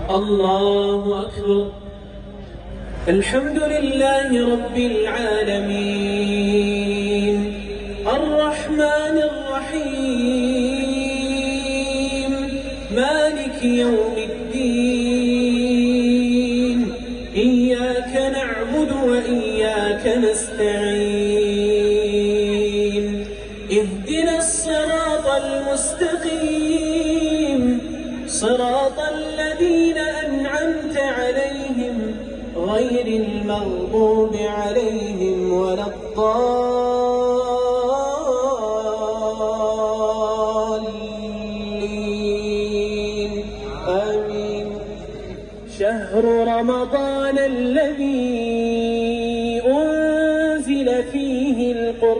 الله أكبر. الحمد لله رب العالمين الرحمن الرحيم مالك يوم الدين إياك نعبد وإياك نستعين اهدنا الصراط المستقيم صراط الذين أنعمت عليهم غير المغضوب عليهم ولا الضالين آمين. شهر رمضان الذي أنزل فيه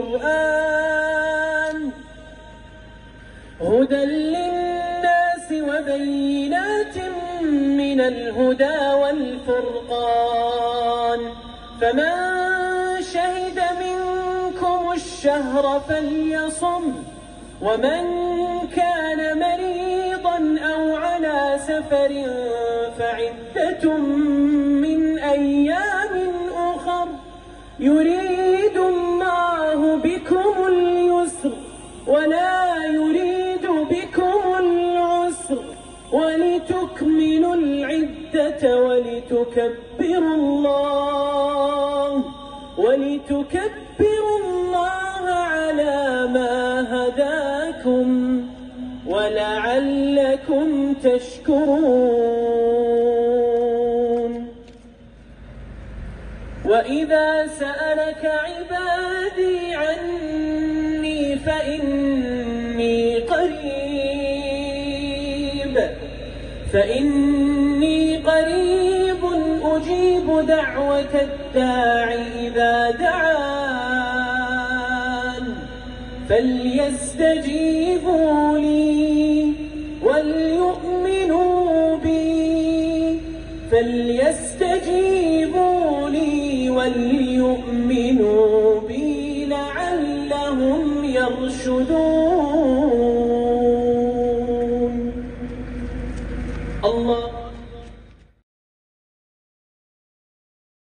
القرآن هدى للناس وبينات من الهدى والفرقان فمن شهد منكم الشهر فليصم ومن كان مريضا أو على سفر فعدة من أيام أخر يريد الله بكم اليسر ولا يريد بكم العسر ولتكملوا العدة ولتكبروا الله على ما هداكم ولعلكم تشكرون. وإذا سألك عبادي عني فإني قريب أجيب دعوة الداع إذا دعان فليستجيبوا لي وليؤمنوا بي لعلهم يرشدون. الله